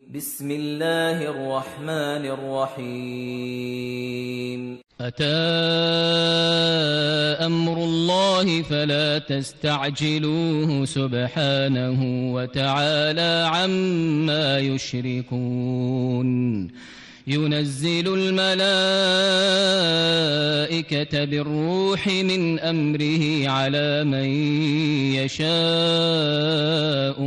بسم الله الرحمن الرحيم أتى أمر الله فلا تستعجلوه سبحانه وتعالى عما يشركون ينزل الملائكة بالروح من أمره على من يشاء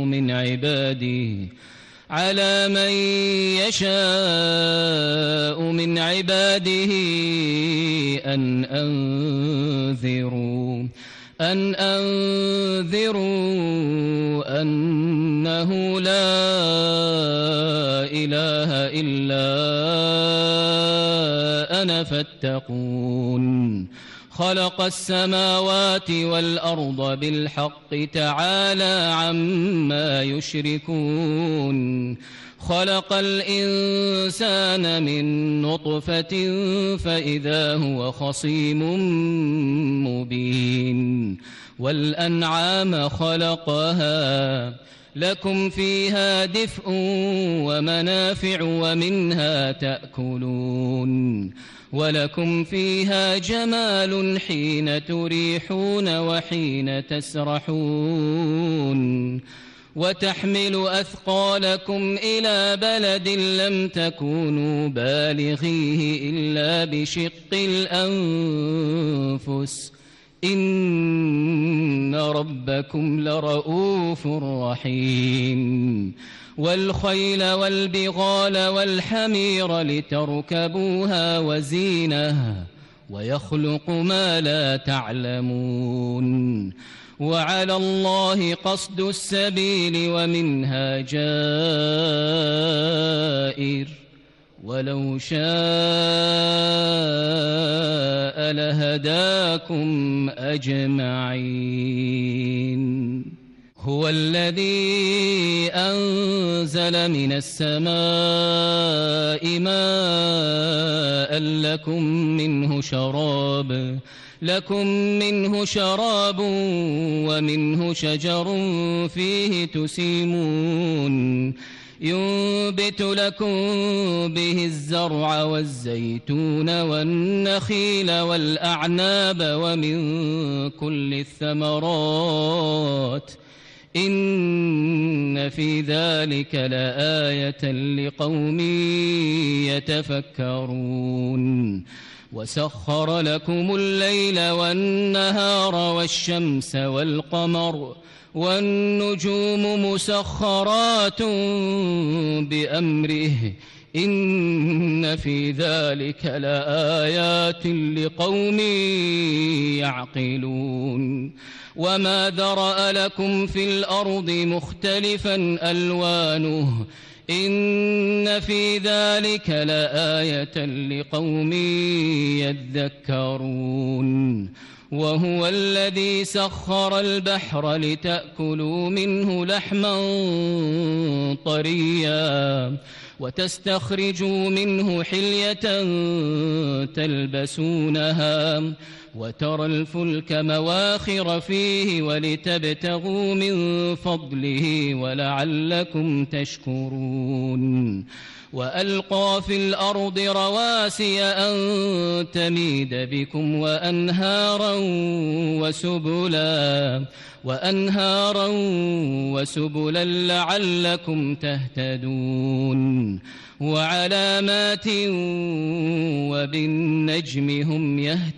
من عباده أن أنذروا أنه لا إله إلا أنا فاتقون خلق السماوات والأرض بالحق تعالى عما يشركون خلق الإنسان من نطفة فإذا هو خصيم مبين والأنعام خلقها لكم فيها دفء ومنافع ومنها تأكلون ولكم فيها جمال حين تريحون وحين تسرحون وتحمل أثقالكم إلى بلد لم تكونوا بالغيه إلا بشق الأنفس إن ربكم لرؤوف رحيم والخيل والبغال والحمير لتركبوها وزينة ويخلق ما لا تعلمون وعلى الله قصد السبيل ومنها جائر ولو شاء لهداكم أجمعين هو الذي أنزل من السماء ماء لكم منه شراب ومنه شجر فيه تسيمون ينبت لكم به الزرع والزيتون والنخيل والأعناب ومن كل الثمرات إن في ذلك لآية لقوم يتفكرون وسخر لكم الليل والنهار والشمس والقمر والنجوم مسخرات بأمره إن في ذلك لآيات لقوم يعقلون وما ذرأ لكم في الأرض مختلفا ألوانه إن في ذلك لآية لقوم يذكرون وهو الذي سخر البحر لتأكلوا منه لحما طريا وتستخرجوا منه حلية تلبسونها وترى الفلك مواخر فيه ولتبتغوا من فضله ولعلكم تشكرون وألقى في الأرض رواسي أن تميد بكم وأنهارا وسبلا لعلكم تهتدون وعلامات وبالنجم هم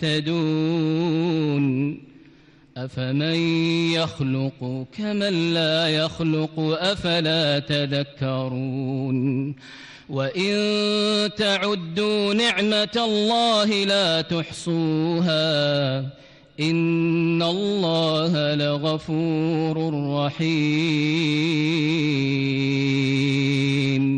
يهتدون أفمن يخلق كمن لا يخلق أفلا تذكرون وإن تعدوا نعمة الله لا تحصوها إن الله لغفور رحيم